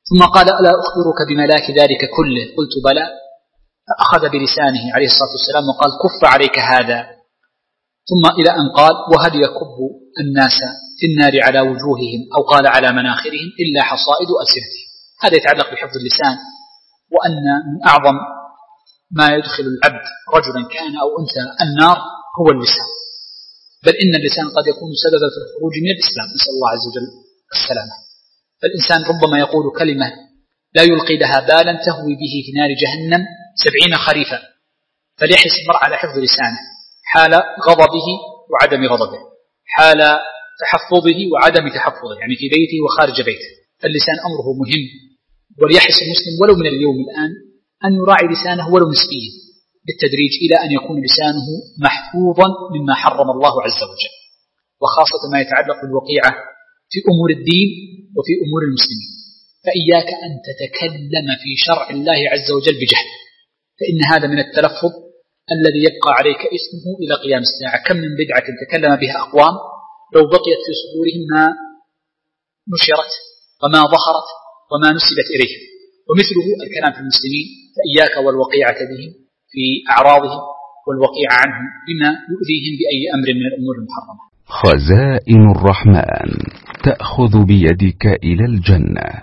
ثم قال: ألا أخبرك بملاك ذلك كله؟ قلت: بلى. فأخذ بلسانه عليه الصلاة والسلام وقال: كف عليك هذا. ثم إلى أن قال: وهل يكب الناس في النار على وجوههم أو قال على مناخرهم إلا حصائد ألسنتهم. هذا يتعلق بحفظ اللسان، وأن من أعظم ما يدخل العبد رجلا كان أو أنثى النار هو اللسان، بل إن اللسان قد يكون سببا في الخروج من الإسلام، نسأل الله عز وجل السلامة. فالإنسان ربما يقول كلمة لا يلقي لها بالا تهوي به في نار جهنم 70 خريفا، فليحرص المرء على حفظ لسانه حال غضبه وعدم غضبه، حال تحفظه وعدم تحفظه، يعني في بيته وخارج بيته. فاللسان أمره مهم، وليحرص المسلم ولو من اليوم الآن أن يراعي لسانه ولو نسبيا بالتدريج إلى أن يكون لسانه محفوظا مما حرم الله عز وجل، وخاصة ما يتعلق بالوقيعة في أمور الدين وفي أمور المسلمين. فإياك أن تتكلم في شرع الله عز وجل بجهل، فإن هذا من التلفظ الذي يبقى عليك اسمه إلى قيام الساعة. كم من بدعة تكلم بها أقوام لو بقيت في صدورهم ما نشرت وما ظهرت وما نسبت إليهم، ومثله الكلام في المسلمين. فإياك والوقيعة بهم في أعراضهم والوقيعة عنهم بما يؤذيهم بأي أمر من الأمور المحرمة. خزائن الرحمن تأخذ بيدك إلى الجنة.